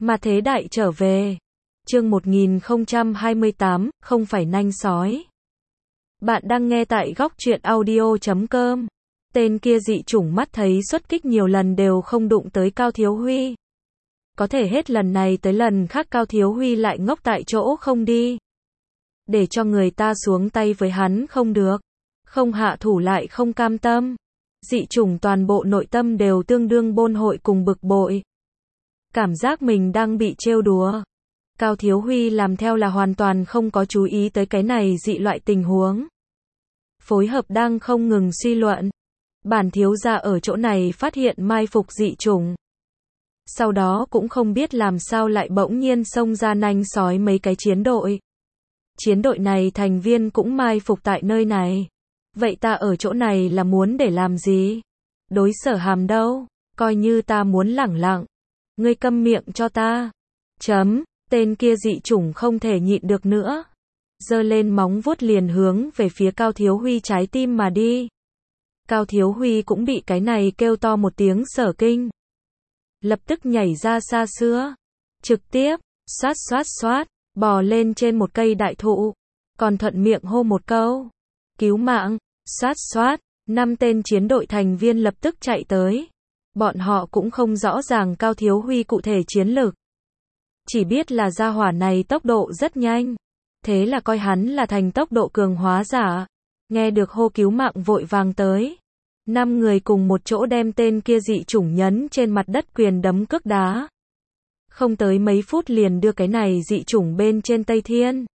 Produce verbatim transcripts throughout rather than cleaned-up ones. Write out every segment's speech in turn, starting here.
Mà thế đại trở về. Chương một nghìn không trăm hai mươi tám, không phải nanh sói. Bạn đang nghe tại góc truyện audio chấm com. Tên kia dị chủng mắt thấy xuất kích nhiều lần đều không đụng tới Cao Thiếu Huy. Có thể hết lần này tới lần khác Cao Thiếu Huy lại ngốc tại chỗ không đi. Để cho người ta xuống tay với hắn không được. Không hạ thủ lại không cam tâm. Dị chủng toàn bộ nội tâm đều tương đương bôn hội cùng bực bội. Cảm giác mình đang bị trêu đùa. Cao Thiếu Huy làm theo là hoàn toàn không có chú ý tới cái này dị loại tình huống. Phối hợp đang không ngừng suy luận. Bản thiếu gia ở chỗ này phát hiện mai phục dị chủng. Sau đó cũng không biết làm sao lại bỗng nhiên xông ra nanh sói mấy cái chiến đội. Chiến đội này thành viên cũng mai phục tại nơi này. Vậy ta ở chỗ này là muốn để làm gì? Đối Sở Hàm đâu? Coi như ta muốn lẳng lặng. Ngươi câm miệng cho ta. Chấm, tên kia dị chủng không thể nhịn được nữa. Giơ lên móng vuốt liền hướng về phía Cao Thiếu Huy trái tim mà đi. Cao Thiếu Huy cũng bị cái này kêu to một tiếng sở kinh. Lập tức nhảy ra xa xưa. Trực tiếp, xoát xoát xoát, bò lên trên một cây đại thụ. Còn thuận miệng hô một câu. Cứu mạng, xoát xoát, năm tên chiến đội thành viên lập tức chạy tới. Bọn họ cũng không rõ ràng Cao Thiếu Huy cụ thể chiến lược. Chỉ biết là gia hỏa này tốc độ rất nhanh. Thế là coi hắn là thành tốc độ cường hóa giả. Nghe được hô cứu mạng vội vàng tới. Năm người cùng một chỗ đem tên kia dị chủng nhấn trên mặt đất quyền đấm cước đá. Không tới mấy phút liền đưa cái này dị chủng bên trên Tây Thiên.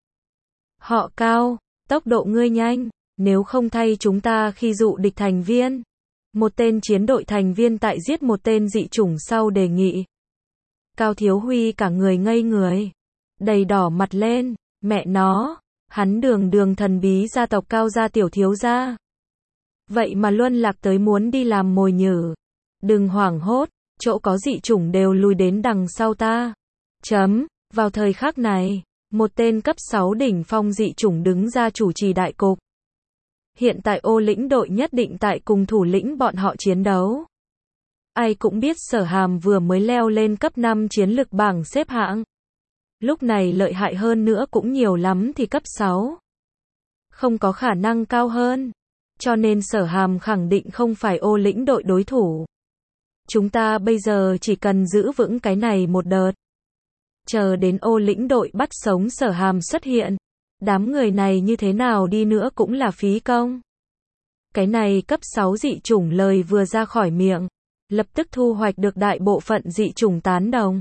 Họ Cao, tốc độ ngươi nhanh, nếu không thay chúng ta khi dụ địch thành viên. Một tên chiến đội thành viên tại giết một tên dị chủng sau đề nghị. Cao Thiếu Huy cả người ngây người. Đầy đỏ mặt lên, mẹ nó, hắn đường đường thần bí gia tộc Cao gia tiểu thiếu gia. Vậy mà luân lạc tới muốn đi làm mồi nhử. Đừng hoảng hốt, chỗ có dị chủng đều lùi đến đằng sau ta. Chấm, vào thời khắc này, một tên cấp sáu đỉnh phong dị chủng đứng ra chủ trì đại cục. Hiện tại ô lĩnh đội nhất định tại cùng thủ lĩnh bọn họ chiến đấu. Ai cũng biết Sở Hàm vừa mới leo lên cấp năm chiến lực bảng xếp hạng. Lúc này lợi hại hơn nữa cũng nhiều lắm thì cấp sáu. Không có khả năng cao hơn. Cho nên Sở Hàm khẳng định không phải ô lĩnh đội đối thủ. Chúng ta bây giờ chỉ cần giữ vững cái này một đợt. Chờ đến ô lĩnh đội bắt sống Sở Hàm xuất hiện. Đám người này như thế nào đi nữa cũng là phí công. Cái này cấp sáu dị chủng lời vừa ra khỏi miệng. Lập tức thu hoạch được đại bộ phận dị chủng tán đồng.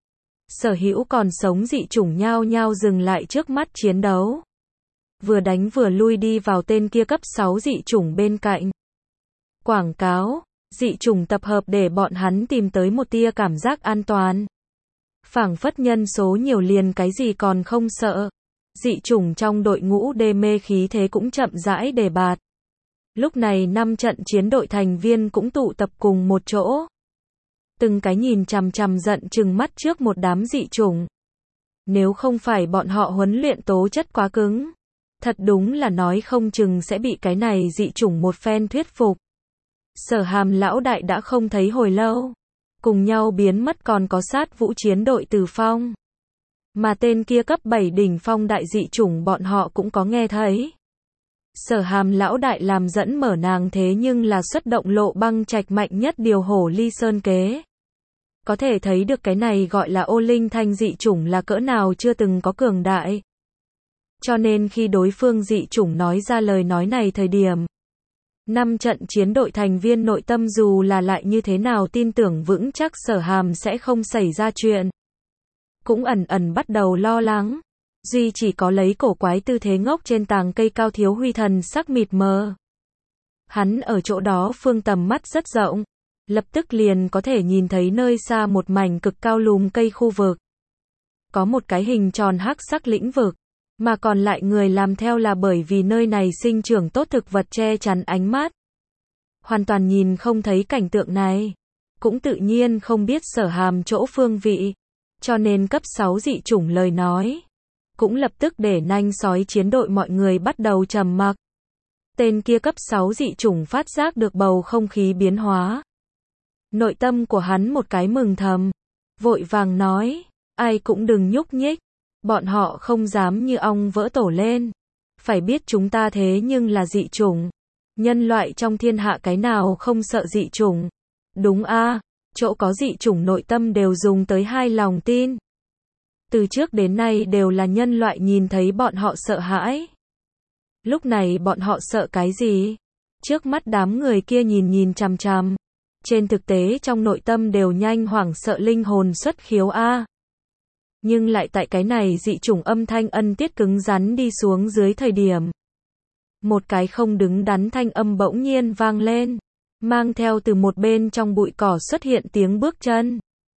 Sở hữu còn sống dị chủng nhao nhao dừng lại trước mắt chiến đấu. Vừa đánh vừa lui đi vào tên kia cấp sáu dị chủng bên cạnh. Quảng cáo, dị chủng tập hợp để bọn hắn tìm tới một tia cảm giác an toàn. Phảng phất nhân số nhiều liền cái gì còn không sợ. Dị chủng trong đội ngũ đê mê khí thế cũng chậm rãi đề bạt. Lúc này năm trận chiến đội thành viên cũng tụ tập cùng một chỗ. Từng cái nhìn chằm chằm giận chừng mắt trước một đám dị chủng. Nếu không phải bọn họ huấn luyện tố chất quá cứng. Thật đúng là nói không chừng sẽ bị cái này dị chủng một phen thuyết phục. Sở Hàm lão đại đã không thấy hồi lâu. Cùng nhau biến mất còn có sát vũ chiến đội Từ Phong. Mà tên kia cấp bảy đỉnh phong đại dị chủng bọn họ cũng có nghe thấy. Sở Hàm lão đại làm dẫn mở nàng thế nhưng là xuất động lộ băng trạch mạnh nhất điều hổ ly sơn kế. Có thể thấy được cái này gọi là ô linh thanh dị chủng là cỡ nào chưa từng có cường đại. Cho nên khi đối phương dị chủng nói ra lời nói này thời điểm. Năm trận chiến đội thành viên nội tâm dù là lại như thế nào tin tưởng vững chắc Sở Hàm sẽ không xảy ra chuyện. Cũng ẩn ẩn bắt đầu lo lắng. Duy chỉ có lấy cổ quái tư thế ngốc trên tàng cây Cao Thiếu Huy thần sắc mịt mờ. Hắn ở chỗ đó phương tầm mắt rất rộng. Lập tức liền có thể nhìn thấy nơi xa một mảnh cực cao lùm cây khu vực. Có một cái hình tròn hắc sắc lĩnh vực. Mà còn lại người làm theo là bởi vì nơi này sinh trưởng tốt thực vật che chắn ánh mắt. Hoàn toàn nhìn không thấy cảnh tượng này. Cũng tự nhiên không biết Sở Hàm chỗ phương vị. Cho nên cấp sáu dị chủng lời nói. Cũng lập tức để nanh sói chiến đội mọi người bắt đầu trầm mặc. Tên kia cấp sáu dị chủng phát giác được bầu không khí biến hóa. Nội tâm của hắn một cái mừng thầm. Vội vàng nói, ai cũng đừng nhúc nhích. Bọn họ không dám như ong vỡ tổ lên. Phải biết chúng ta thế nhưng là dị chủng. Nhân loại trong thiên hạ cái nào không sợ dị chủng. Đúng a, chỗ có dị chủng nội tâm đều dùng tới hai lòng tin. Từ trước đến nay đều là nhân loại nhìn thấy bọn họ sợ hãi. Lúc này bọn họ sợ cái gì? Trước mắt đám người kia nhìn nhìn chằm chằm. Trên thực tế trong nội tâm đều nhanh hoảng sợ linh hồn xuất khiếu a. Nhưng lại tại cái này dị chủng âm thanh ân tiết cứng rắn đi xuống dưới thời điểm. Một cái không đứng đắn thanh âm bỗng nhiên vang lên. Mang theo từ một bên trong bụi cỏ xuất hiện tiếng bước chân.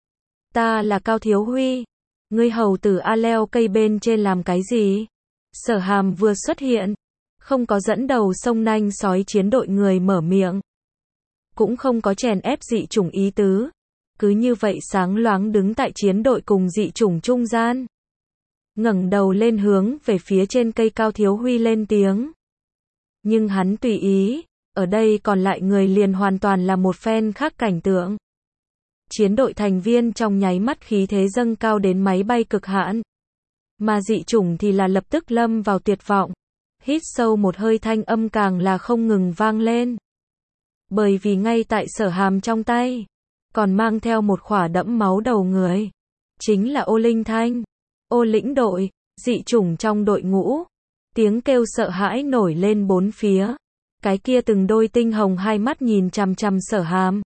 Ta là Cao Thiếu Huy. Ngươi hầu tử A leo cây bên trên làm cái gì? Sở Hàm vừa xuất hiện. Không có dẫn đầu sông nanh sói chiến đội người mở miệng. Cũng không có chèn ép dị chủng ý tứ. Cứ như vậy sáng loáng đứng tại chiến đội cùng dị chủng trung gian. Ngẩng đầu lên hướng về phía trên cây Cao Thiếu Huy lên tiếng. Nhưng hắn tùy ý, ở đây còn lại người liền hoàn toàn là một phen khác cảnh tượng. Chiến đội thành viên trong nháy mắt khí thế dâng cao đến máy bay cực hạn. Mà dị chủng thì là lập tức lâm vào tuyệt vọng. Hít sâu một hơi thanh âm càng là không ngừng vang lên. Bởi vì ngay tại Sở Hàm trong tay, còn mang theo một khỏa đẫm máu đầu người. Chính là Ô Linh Thanh. Ô lĩnh đội, dị chủng trong đội ngũ. Tiếng kêu sợ hãi nổi lên bốn phía. Cái kia từng đôi tinh hồng hai mắt nhìn chằm chằm Sở Hàm.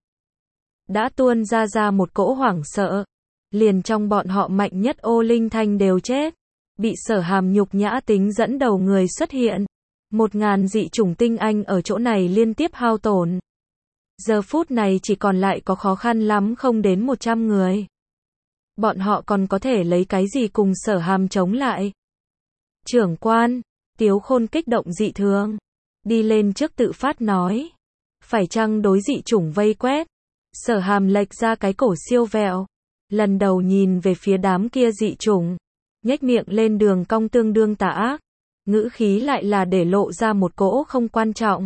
Đã tuôn ra ra một cỗ hoảng sợ. Liền trong bọn họ mạnh nhất Ô Linh Thanh đều chết. Bị Sở Hàm nhục nhã tính dẫn đầu người xuất hiện. Một ngàn dị chủng tinh anh ở chỗ này liên tiếp hao tổn. Giờ phút này chỉ còn lại có khó khăn lắm không đến một trăm người. Bọn họ còn có thể lấy cái gì cùng Sở Hàm chống lại? Trưởng quan, Tiếu Khôn kích động dị thường. Đi lên trước tự phát nói. Phải chăng đối dị chủng vây quét? Sở Hàm lệch ra cái cổ siêu vẹo. Lần đầu nhìn về phía đám kia dị chủng. Nhếch miệng lên đường cong tương đương tà ác. Ngữ khí lại là để lộ ra một cỗ không quan trọng.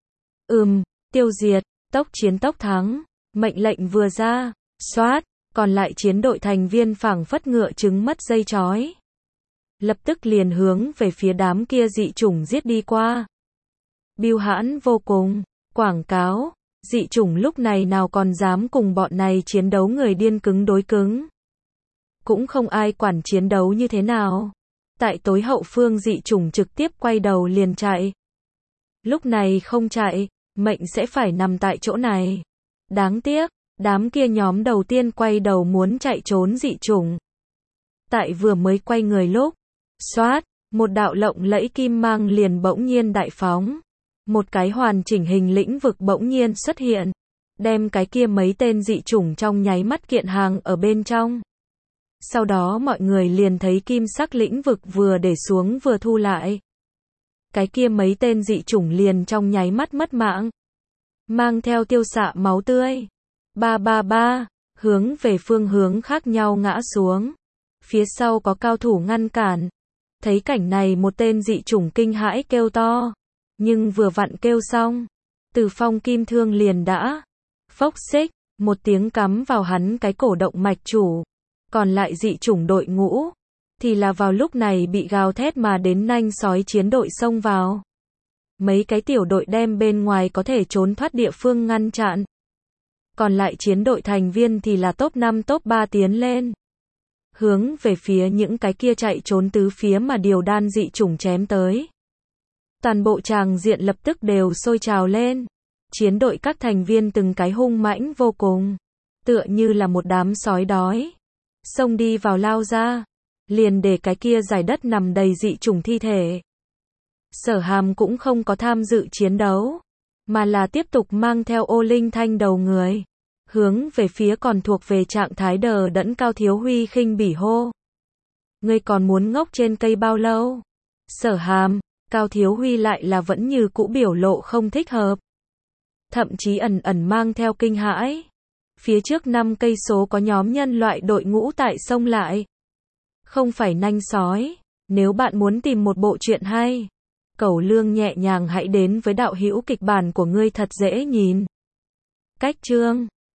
Ừm, tiêu diệt, tốc chiến tốc thắng. Mệnh lệnh vừa ra, xoát, còn lại chiến đội thành viên phảng phất ngựa trứng mất dây chói. Lập tức liền hướng về phía đám kia dị chủng giết đi qua. Bưu hãn vô cùng, quảng cáo, dị chủng lúc này nào còn dám cùng bọn này chiến đấu người điên cứng đối cứng. Cũng không ai quản chiến đấu như thế nào. Tại tối hậu phương dị chủng trực tiếp quay đầu liền chạy. Lúc này không chạy, mệnh sẽ phải nằm tại chỗ này. Đáng tiếc, đám kia nhóm đầu tiên quay đầu muốn chạy trốn dị chủng. Tại vừa mới quay người lúc, xoát, một đạo lộng lẫy kim mang liền bỗng nhiên đại phóng. Một cái hoàn chỉnh hình lĩnh vực bỗng nhiên xuất hiện. Đem cái kia mấy tên dị chủng trong nháy mắt kiện hàng ở bên trong. Sau đó mọi người liền thấy kim sắc lĩnh vực vừa để xuống vừa thu lại. Cái kia mấy tên dị chủng liền trong nháy mắt mất mạng. Mang theo tiêu xạ máu tươi. Ba ba ba, hướng về phương hướng khác nhau ngã xuống. Phía sau có cao thủ ngăn cản. Thấy cảnh này một tên dị chủng kinh hãi kêu to. Nhưng vừa vặn kêu xong. Từ phong kim thương liền đã. Phốc xích, một tiếng cắm vào hắn cái cổ động mạch chủ. Còn lại dị chủng đội ngũ. Thì là vào lúc này bị gào thét mà đến nanh sói chiến đội xông vào. Mấy cái tiểu đội đem bên ngoài có thể trốn thoát địa phương ngăn chặn. Còn lại chiến đội thành viên thì là top năm top ba tiến lên. Hướng về phía những cái kia chạy trốn tứ phía mà điều đan dị chủng chém tới. Toàn bộ tràng diện lập tức đều sôi trào lên. Chiến đội các thành viên từng cái hung mãnh vô cùng. Tựa như là một đám sói đói. Xông đi vào lao ra. Liền để cái kia giải đất nằm đầy dị chủng thi thể. Sở Hàm cũng không có tham dự chiến đấu. Mà là tiếp tục mang theo Ô Linh Thanh đầu người. Hướng về phía còn thuộc về trạng thái đờ đẫn Cao Thiếu Huy khinh bỉ hô. Ngươi còn muốn ngốc trên cây bao lâu? Sở Hàm, Cao Thiếu Huy lại là vẫn như cũ biểu lộ không thích hợp. Thậm chí ẩn ẩn mang theo kinh hãi. Phía trước năm cây số có nhóm nhân loại đội ngũ tại sông lại. Không phải nanh sói. Nếu bạn muốn tìm một bộ truyện hay, Cẩu Lương nhẹ nhàng hãy đến với đạo hữu kịch bản của ngươi thật dễ nhìn. Cách chương